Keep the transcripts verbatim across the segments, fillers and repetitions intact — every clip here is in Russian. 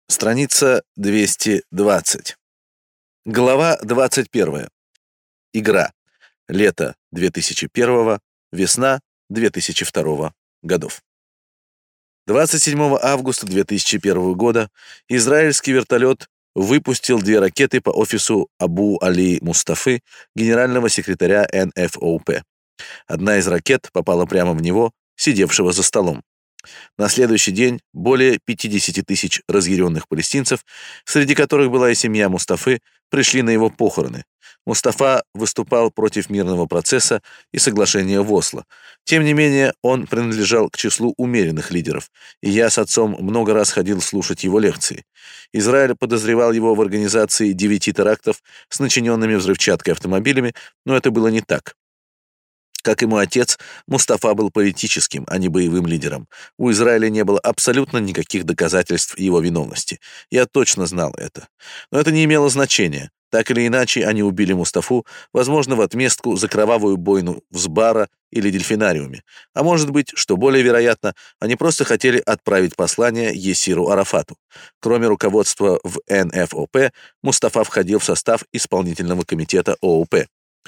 Страница двести двадцать. Глава двадцать первая. Игра. Лето две тысячи первого, весна две тысячи второго годов. двадцать седьмого августа две тысячи первого года израильский вертолет выпустил две ракеты по офису Абу-Али Мустафы, генерального секретаря эн эф о пэ. Одна из ракет попала прямо в него, сидевшего за столом. На следующий день более пятидесяти тысяч разъяренных палестинцев, среди которых была и семья Мустафы, пришли на его похороны. Мустафа выступал против мирного процесса и соглашения в Осло. Тем не менее, он принадлежал к числу умеренных лидеров, и я с отцом много раз ходил слушать его лекции. Израиль подозревал его в организации девяти терактов с начиненными взрывчаткой автомобилями, но это было не так. Как и мой отец, Мустафа был политическим, а не боевым лидером. У Израиля не было абсолютно никаких доказательств его виновности. Я точно знал это. Но это не имело значения. Так или иначе, они убили Мустафу, возможно, в отместку за кровавую бойну в Сбара или Дельфинариуме. А может быть, что более вероятно, они просто хотели отправить послание Ясиру Арафату. Кроме руководства в эн эф о пэ, Мустафа входил в состав исполнительного комитета о о пэ.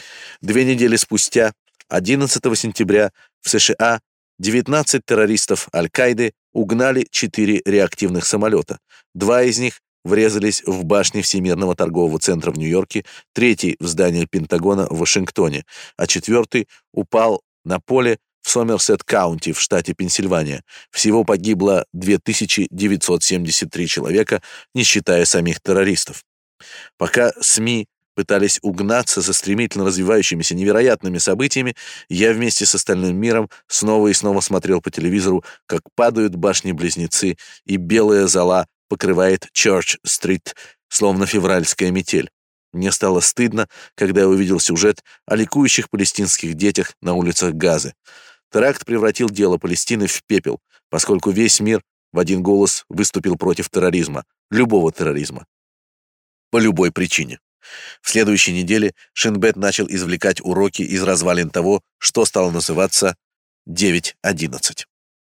Две недели спустя, одиннадцатого сентября, в США девятнадцать террористов Аль-Каиды угнали четыре реактивных самолета. Два из них врезались в башни Всемирного торгового центра в Нью-Йорке, третий — в здание Пентагона в Вашингтоне, а четвертый упал на поле в Сомерсет-Каунти в штате Пенсильвания. Всего погибло две тысячи девятьсот семьдесят три человека, не считая самих террористов. Пока СМИ пытались угнаться за стремительно развивающимися невероятными событиями, я вместе с остальным миром снова и снова смотрел по телевизору, как падают башни-близнецы, и белая зола покрывает Чёрч-стрит, словно февральская метель. Мне стало стыдно, когда я увидел сюжет о ликующих палестинских детях на улицах Газы. Теракт превратил дело Палестины в пепел, поскольку весь мир в один голос выступил против терроризма, любого терроризма, по любой причине. В следующей неделе Шин Бет начал извлекать уроки из развалин того, что стало называться девять одиннадцать.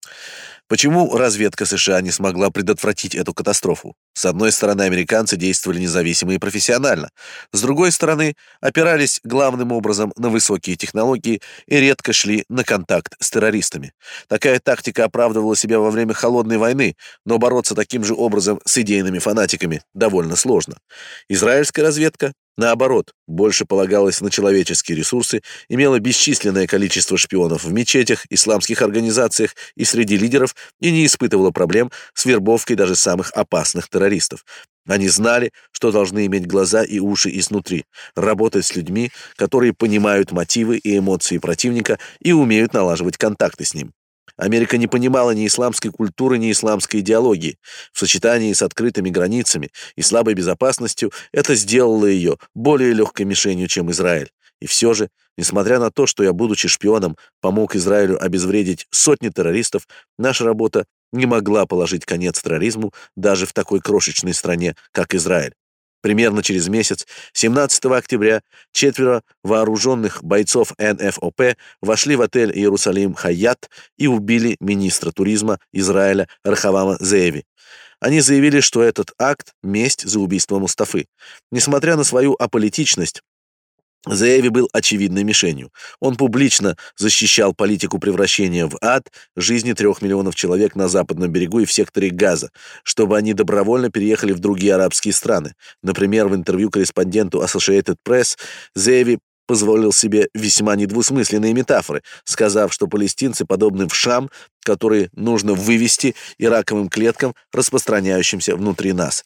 Почему разведка США не смогла предотвратить эту катастрофу? С одной стороны, американцы действовали независимо и профессионально. С другой стороны, опирались главным образом на высокие технологии и редко шли на контакт с террористами. Такая тактика оправдывала себя во время Холодной войны, но бороться таким же образом с идейными фанатиками довольно сложно. Израильская разведка, наоборот, больше полагалась на человеческие ресурсы, имела бесчисленное количество шпионов в мечетях, исламских организациях и среди лидеров и не испытывала проблем с вербовкой даже самых опасных террористов. Они знали, что должны иметь глаза и уши изнутри, работать с людьми, которые понимают мотивы и эмоции противника и умеют налаживать контакты с ним. Америка не понимала ни исламской культуры, ни исламской идеологии. В сочетании с открытыми границами и слабой безопасностью это сделало ее более легкой мишенью, чем Израиль. И все же, несмотря на то, что я, будучи шпионом, помог Израилю обезвредить сотни террористов, наша работа не могла положить конец терроризму даже в такой крошечной стране, как Израиль. Примерно через месяц, семнадцатого октября, четверо вооруженных бойцов эн эф о пэ вошли в отель «Иерусалим Хаят» и убили министра туризма Израиля Рахавама Зеэви. Они заявили, что этот акт — месть за убийство Мустафы. Несмотря на свою аполитичность, Зеэви был очевидной мишенью. Он публично защищал политику превращения в ад жизни трех миллионов человек на западном берегу и в секторе Газа, чтобы они добровольно переехали в другие арабские страны. Например, в интервью корреспонденту Associated Press Зеэви позволил себе весьма недвусмысленные метафоры, сказав, что палестинцы подобны вшам, которые нужно вывести и раковым клеткам, распространяющимся внутри нас.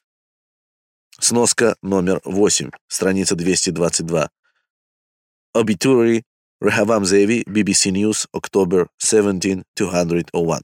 Сноска номер восемь, страница двести двадцать два. Obituary, Рахавам Зеэви, би би си News, October seventeenth, two thousand one.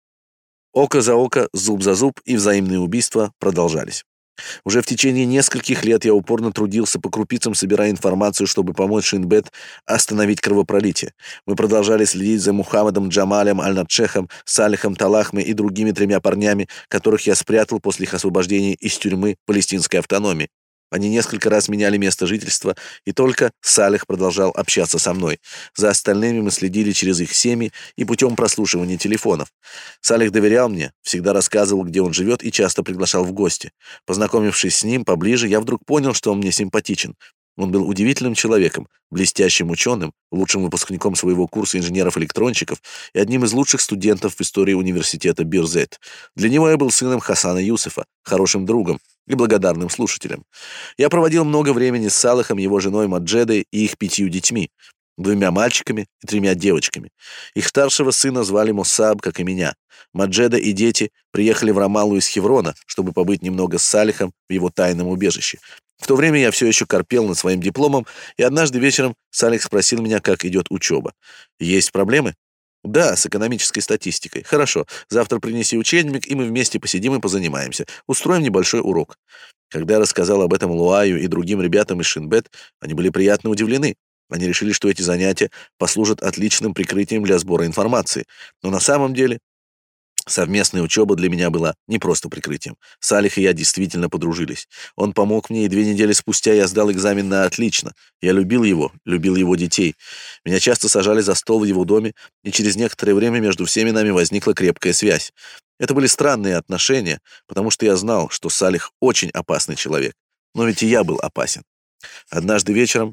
Око за око, зуб за зуб, и взаимные убийства продолжались. Уже в течение нескольких лет я упорно трудился по крупицам, собирая информацию, чтобы помочь Шин Бет остановить кровопролитие. Мы продолжали следить за Мухаммадом Джамалем Аль-Надшехом, Салихом Талахме и другими тремя парнями, которых я спрятал после их освобождения из тюрьмы палестинской автономии. Они несколько раз меняли место жительства, и только Салих продолжал общаться со мной. За остальными мы следили через их семьи и путем прослушивания телефонов. Салих доверял мне, всегда рассказывал, где он живет, и часто приглашал в гости. Познакомившись с ним поближе, я вдруг понял, что он мне симпатичен. Он был удивительным человеком, блестящим ученым, лучшим выпускником своего курса инженеров-электронщиков и одним из лучших студентов в истории университета Бирзет. Для него я был сыном Хасана Юсефа, хорошим другом и благодарным слушателем. Я проводил много времени с Салахом, его женой Маджедой и их пятью детьми, двумя мальчиками и тремя девочками. Их старшего сына звали Мусаб, как и меня. Маджеда и дети приехали в Рамаллу из Хеврона, чтобы побыть немного с Салихом в его тайном убежище. В то время я все еще корпел над своим дипломом, и однажды вечером Салих спросил меня, как идет учеба. «Есть проблемы?» «Да, с экономической статистикой». «Хорошо, завтра принеси учебник, и мы вместе посидим и позанимаемся. Устроим небольшой урок». Когда я рассказал об этом Луаю и другим ребятам из Шинбет, они были приятно удивлены. Они решили, что эти занятия послужат отличным прикрытием для сбора информации. Но на самом деле совместная учеба для меня была не просто прикрытием. Салих и я действительно подружились. Он помог мне, и две недели спустя я сдал экзамен на отлично. Я любил его, любил его детей. Меня часто сажали за стол в его доме, и через некоторое время между всеми нами возникла крепкая связь. Это были странные отношения, потому что я знал, что Салих очень опасный человек. Но ведь и я был опасен. Однажды вечером,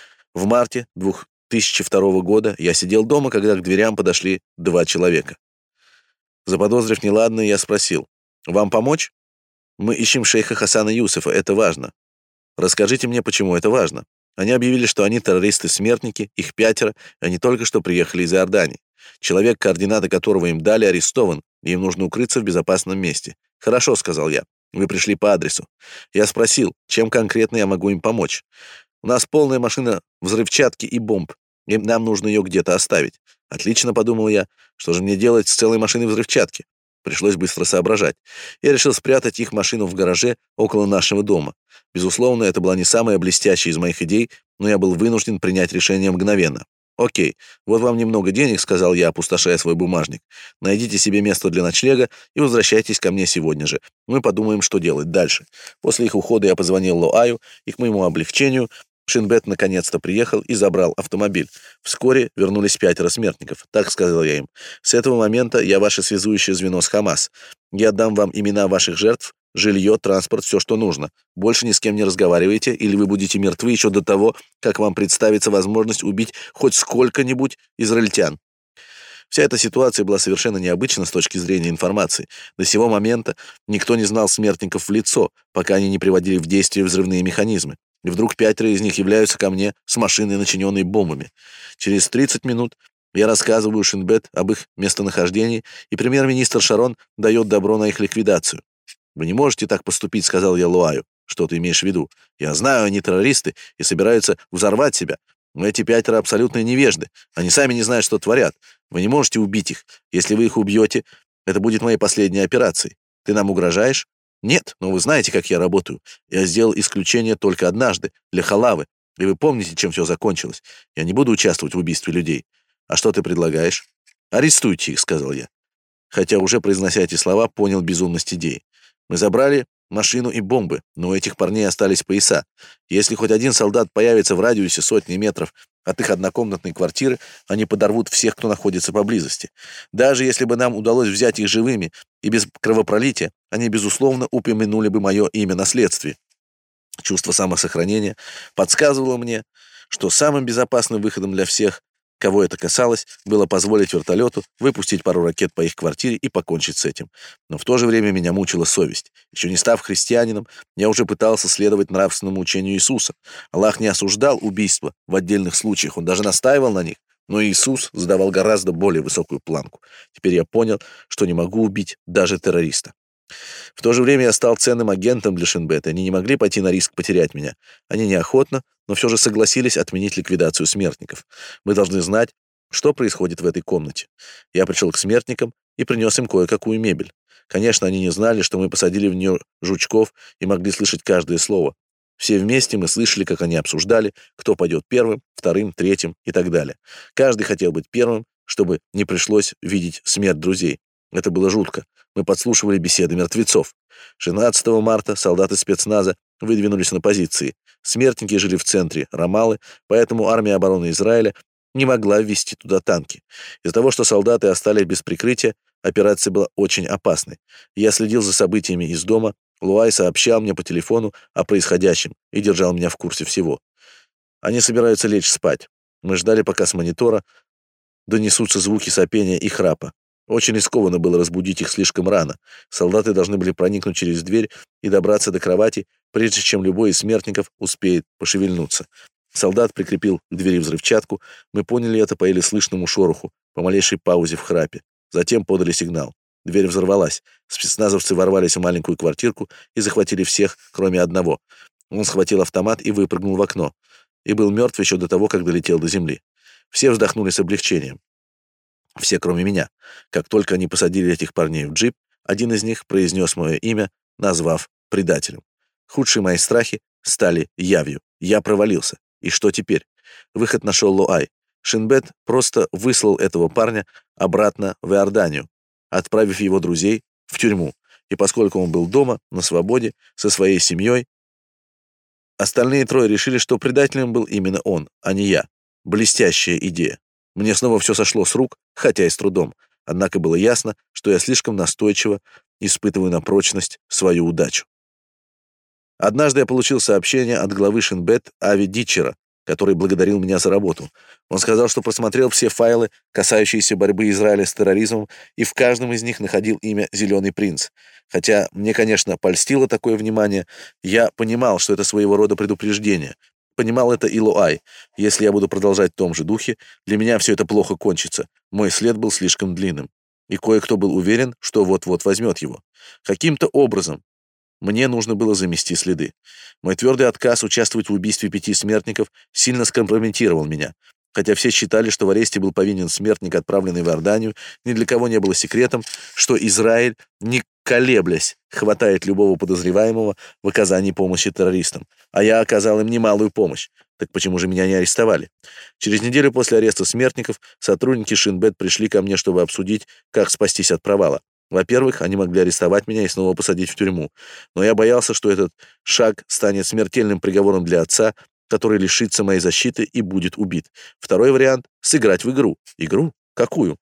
в марте две тысячи второго года, я сидел дома, когда к дверям подошли два человека. Заподозрив неладное, я спросил: «Вам помочь? Мы ищем шейха Хасана Юсефа, это важно. Расскажите мне, почему это важно». Они объявили, что они террористы-смертники, их пятеро, и они только что приехали из Иордании. Человек, координаты которого им дали, арестован, и им нужно укрыться в безопасном месте. «Хорошо», — сказал я, — «вы пришли по адресу». Я спросил, чем конкретно я могу им помочь. «У нас полная машина взрывчатки и бомб, и нам нужно ее где-то оставить». «Отлично», — подумал я, — «что же мне делать с целой машиной взрывчатки?» Пришлось быстро соображать. Я решил спрятать их машину в гараже около нашего дома. Безусловно, это была не самая блестящая из моих идей, но я был вынужден принять решение мгновенно. «Окей, вот вам немного денег», — сказал я, опустошая свой бумажник. «Найдите себе место для ночлега и возвращайтесь ко мне сегодня же. Мы подумаем, что делать дальше». После их ухода я позвонил Лоаю, и к моему облегчению Шинбет наконец-то приехал и забрал автомобиль. Вскоре вернулись пятеро смертников. «Так», — сказал я им, — «с этого момента я ваше связующее звено с Хамас. Я дам вам имена ваших жертв, жилье, транспорт, все, что нужно. Больше ни с кем не разговаривайте, или вы будете мертвы еще до того, как вам представится возможность убить хоть сколько-нибудь израильтян». Вся эта ситуация была совершенно необычна с точки зрения информации. До сего момента никто не знал смертников в лицо, пока они не приводили в действие взрывные механизмы. И вдруг пятеро из них являются ко мне с машиной, начиненной бомбами. Через тридцать минут я рассказываю Шинбет об их местонахождении, и премьер-министр Шарон дает добро на их ликвидацию. «Вы не можете так поступить», — сказал я Луаю. «Что ты имеешь в виду? Я знаю, они террористы и собираются взорвать себя. Но эти пятеро абсолютные невежды. Они сами не знают, что творят. Вы не можете убить их. Если вы их убьете, это будет моей последней операцией. Ты нам угрожаешь?» «Нет, но вы знаете, как я работаю. Я сделал исключение только однажды, для халавы. И вы помните, чем все закончилось. Я не буду участвовать в убийстве людей. А что ты предлагаешь?» «Арестуйте их», — сказал я. Хотя уже произнося эти слова, понял безумность идеи. Мы забрали машину и бомбы, но у этих парней остались пояса. Если хоть один солдат появится в радиусе сотни метров от их однокомнатной квартиры, они подорвут всех, кто находится поблизости. Даже если бы нам удалось взять их живыми и без кровопролития, они, безусловно, упомянули бы мое имя на следствии. Чувство самосохранения подсказывало мне, что самым безопасным выходом для всех, кого это касалось, было позволить вертолету выпустить пару ракет по их квартире и покончить с этим. Но в то же время меня мучила совесть. Еще не став христианином, я уже пытался следовать нравственному учению Иисуса. Аллах не осуждал убийства в отдельных случаях, он даже настаивал на них. Но Иисус задавал гораздо более высокую планку. Теперь я понял, что не могу убить даже террориста. В то же время я стал ценным агентом для Шинбет, и они не могли пойти на риск потерять меня. Они неохотно, но все же согласились отменить ликвидацию смертников. Мы должны знать, что происходит в этой комнате. Я пришел к смертникам и принес им кое-какую мебель. Конечно, они не знали, что мы посадили в нее жучков и могли слышать каждое слово. Все вместе мы слышали, как они обсуждали, кто пойдет первым, вторым, третьим и так далее. Каждый хотел быть первым, чтобы не пришлось видеть смерть друзей. Это было жутко. Мы подслушивали беседы мертвецов. шестнадцатого марта солдаты спецназа выдвинулись на позиции. Смертники жили в центре Рамаллы, поэтому армия обороны Израиля не могла ввести туда танки. Из-за того, что солдаты остались без прикрытия, операция была очень опасной. Я следил за событиями из дома, Луай сообщал мне по телефону о происходящем и держал меня в курсе всего. Они собираются лечь спать. Мы ждали, пока с монитора донесутся звуки сопения и храпа. Очень рискованно было разбудить их слишком рано. Солдаты должны были проникнуть через дверь и добраться до кровати, прежде чем любой из смертников успеет пошевельнуться. Солдат прикрепил к двери взрывчатку. Мы поняли это по еле слышному шороху, по малейшей паузе в храпе. Затем подали сигнал. Дверь взорвалась. Спецназовцы ворвались в маленькую квартирку и захватили всех, кроме одного. Он схватил автомат и выпрыгнул в окно. И был мертв еще до того, как долетел до земли. Все вздохнули с облегчением. Все, кроме меня. Как только они посадили этих парней в джип, один из них произнес мое имя, назвав предателем. Худшие мои страхи стали явью. Я провалился. И что теперь? Выход нашел Луай. Шин Бет просто выслал этого парня обратно в Иорданию, отправив его друзей в тюрьму. И поскольку он был дома, на свободе, со своей семьей, остальные трое решили, что предателем был именно он, а не я. Блестящая идея. Мне снова все сошло с рук, хотя и с трудом. Однако было ясно, что я слишком настойчиво испытываю на прочность свою удачу. Однажды я получил сообщение от главы Шин Бет Ави Дитчера, который благодарил меня за работу. Он сказал, что просмотрел все файлы, касающиеся борьбы Израиля с терроризмом, и в каждом из них находил имя «Зеленый принц». Хотя мне, конечно, польстило такое внимание, я понимал, что это своего рода предупреждение. Понимал это и Луай. Если я буду продолжать в том же духе, для меня все это плохо кончится. Мой след был слишком длинным. И кое-кто был уверен, что вот-вот возьмет его. Каким-то образом мне нужно было замести следы. Мой твердый отказ участвовать в убийстве пяти смертников сильно скомпрометировал меня. Хотя все считали, что в аресте был повинен смертник, отправленный в Иорданию, ни для кого не было секретом, что Израиль, не колеблясь, хватает любого подозреваемого в оказании помощи террористам. А я оказал им немалую помощь. Так почему же меня не арестовали? Через неделю после ареста смертников сотрудники Шин Бет пришли ко мне, чтобы обсудить, как спастись от провала. Во-первых, они могли арестовать меня и снова посадить в тюрьму. Но я боялся, что этот шаг станет смертельным приговором для отца, который лишится моей защиты и будет убит. Второй вариант — сыграть в игру. Игру? Какую?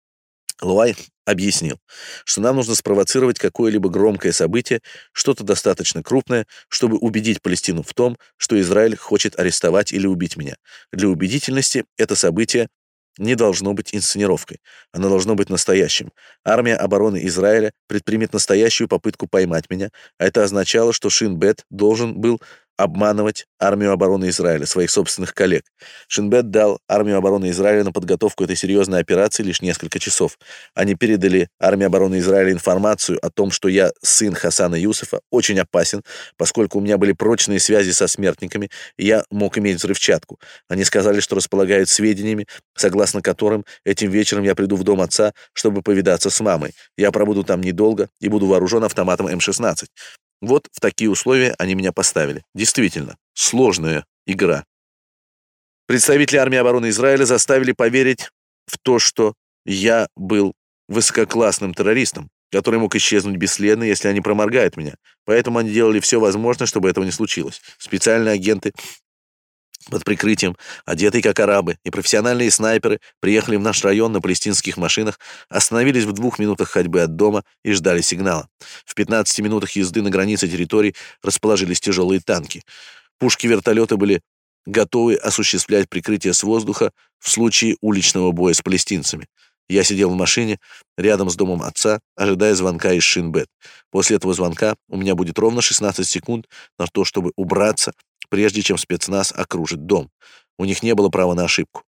Луай объяснил, что нам нужно спровоцировать какое-либо громкое событие, что-то достаточно крупное, чтобы убедить Палестину в том, что Израиль хочет арестовать или убить меня. Для убедительности это событие не должно быть инсценировкой. Оно должно быть настоящим. Армия обороны Израиля предпримет настоящую попытку поймать меня, а это означало, что Шин Бет должен был обманывать армию обороны Израиля, своих собственных коллег. Шин Бет дал армию обороны Израиля на подготовку этой серьезной операции лишь несколько часов. Они передали армии обороны Израиля информацию о том, что я, сын Хасана Юсефа, очень опасен, поскольку у меня были прочные связи со смертниками, и я мог иметь взрывчатку. Они сказали, что располагают сведениями, согласно которым этим вечером я приду в дом отца, чтобы повидаться с мамой. Я пробуду там недолго и буду вооружен автоматом эм шестнадцать. Вот в такие условия они меня поставили. Действительно, сложная игра. Представители армии обороны Израиля заставили поверить в то, что я был высококлассным террористом, который мог исчезнуть бесследно, если они проморгают меня. Поэтому они делали все возможное, чтобы этого не случилось. Специальные агенты под прикрытием, одетые как арабы, и профессиональные снайперы приехали в наш район на палестинских машинах, остановились в двух минутах ходьбы от дома и ждали сигнала. В пятнадцати минутах езды на границе территорий расположились тяжелые танки. Пушки-вертолеты были готовы осуществлять прикрытие с воздуха в случае уличного боя с палестинцами. Я сидел в машине рядом с домом отца, ожидая звонка из Шин Бет. После этого звонка у меня будет ровно шестнадцать секунд на то, чтобы убраться, прежде чем спецназ окружит дом. У них не было права на ошибку.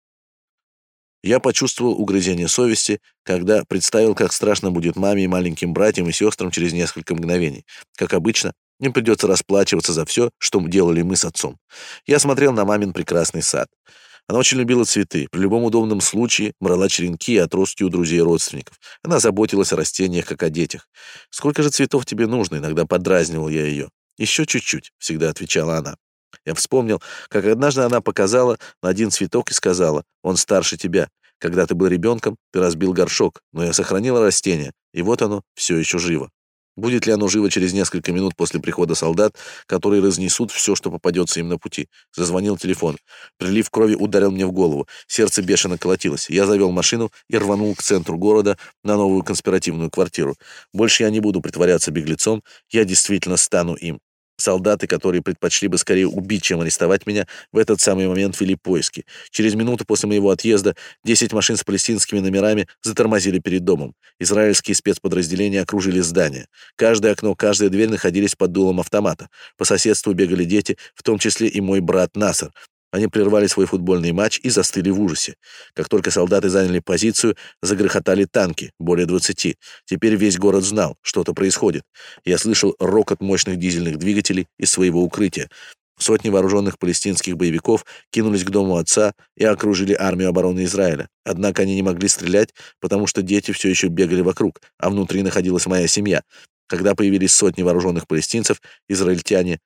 Я почувствовал угрызение совести, когда представил, как страшно будет маме и маленьким братьям и сестрам через несколько мгновений. Как обычно, им придется расплачиваться за все, что делали мы с отцом. Я смотрел на мамин прекрасный сад. Она очень любила цветы, при любом удобном случае брала черенки и отростки у друзей и родственников. Она заботилась о растениях, как о детях. «Сколько же цветов тебе нужно?» — иногда подразнивал я ее. «Еще чуть-чуть», — всегда отвечала она. Я вспомнил, как однажды она показала на один цветок и сказала: «Он старше тебя. Когда ты был ребенком, ты разбил горшок, но я сохранила растение, и вот оно все еще живо». Будет ли оно живо через несколько минут после прихода солдат, которые разнесут все, что попадется им на пути? Зазвонил телефон. Прилив крови ударил мне в голову. Сердце бешено колотилось. Я завел машину и рванул к центру города на новую конспиративную квартиру. Больше я не буду притворяться беглецом, я действительно стану им. Солдаты, которые предпочли бы скорее убить, чем арестовать меня, в этот самый момент вели поиски. Через минуту после моего отъезда десять машин с палестинскими номерами затормозили перед домом. Израильские спецподразделения окружили здание. Каждое окно, каждая дверь находились под дулом автомата. По соседству бегали дети, в том числе и мой брат Насер. Они прервали свой футбольный матч и застыли в ужасе. Как только солдаты заняли позицию, загрохотали танки, более двадцати. Теперь весь город знал, что-то происходит. Я слышал рокот мощных дизельных двигателей из своего укрытия. Сотни вооруженных палестинских боевиков кинулись к дому отца и окружили армию обороны Израиля. Однако они не могли стрелять, потому что дети все еще бегали вокруг, а внутри находилась моя семья. Когда появились сотни вооруженных палестинцев, израильтяне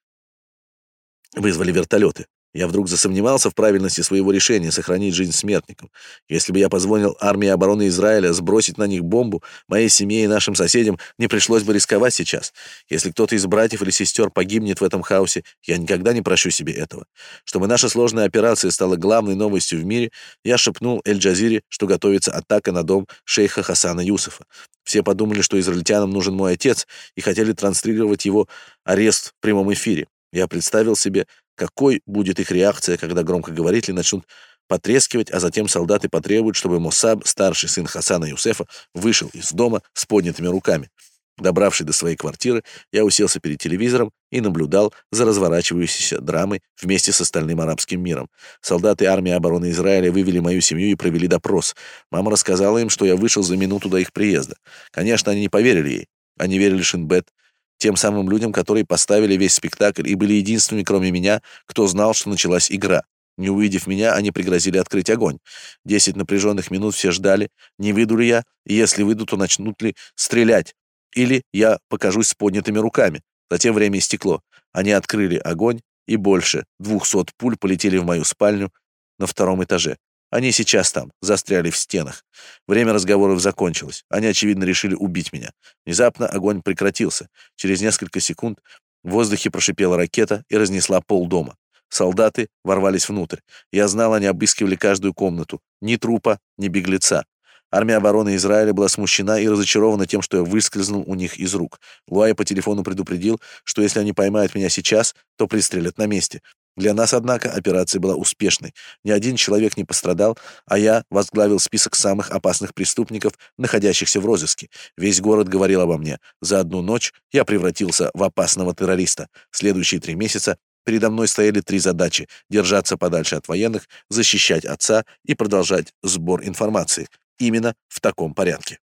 вызвали вертолеты. Я вдруг засомневался в правильности своего решения сохранить жизнь смертникам. Если бы я позволил армии обороны Израиля сбросить на них бомбу, моей семье и нашим соседям не пришлось бы рисковать сейчас. Если кто-то из братьев или сестер погибнет в этом хаосе, я никогда не прощу себе этого. Чтобы наша сложная операция стала главной новостью в мире, я шепнул Эль-Джазире, что готовится атака на дом шейха Хасана Юсуфа. Все подумали, что израильтянам нужен мой отец, и хотели транслировать его арест в прямом эфире. Я представил себе, какой будет их реакция, когда громкоговорители начнут потрескивать, а затем солдаты потребуют, чтобы Мосаб, старший сын Хасана Юсефа, вышел из дома с поднятыми руками. Добравшись до своей квартиры, я уселся перед телевизором и наблюдал за разворачивающейся драмой вместе с остальным арабским миром. Солдаты армии обороны Израиля вывели мою семью и провели допрос. Мама рассказала им, что я вышел за минуту до их приезда. Конечно, они не поверили ей. Они верили Шин Бет, тем самым людям, которые поставили весь спектакль и были единственными, кроме меня, кто знал, что началась игра. Не увидев меня, они пригрозили открыть огонь. Десять напряженных минут все ждали, не выйду ли я, и если выйду, то начнут ли стрелять, или я покажусь с поднятыми руками. Затем время истекло. Они открыли огонь, и больше двухсот пуль полетели в мою спальню на втором этаже. Они сейчас там, застряли в стенах. Время разговоров закончилось. Они, очевидно, решили убить меня. Внезапно огонь прекратился. Через несколько секунд в воздухе прошипела ракета и разнесла полдома. Солдаты ворвались внутрь. Я знал, они обыскивали каждую комнату. Ни трупа, ни беглеца. Армия обороны Израиля была смущена и разочарована тем, что я выскользнул у них из рук. Луай по телефону предупредил, что если они поймают меня сейчас, то пристрелят на месте. Для нас, однако, операция была успешной. Ни один человек не пострадал, а я возглавил список самых опасных преступников, находящихся в розыске. Весь город говорил обо мне. За одну ночь я превратился в опасного террориста. Следующие три месяца передо мной стояли три задачи: держаться подальше от военных, защищать отца и продолжать сбор информации. Именно в таком порядке.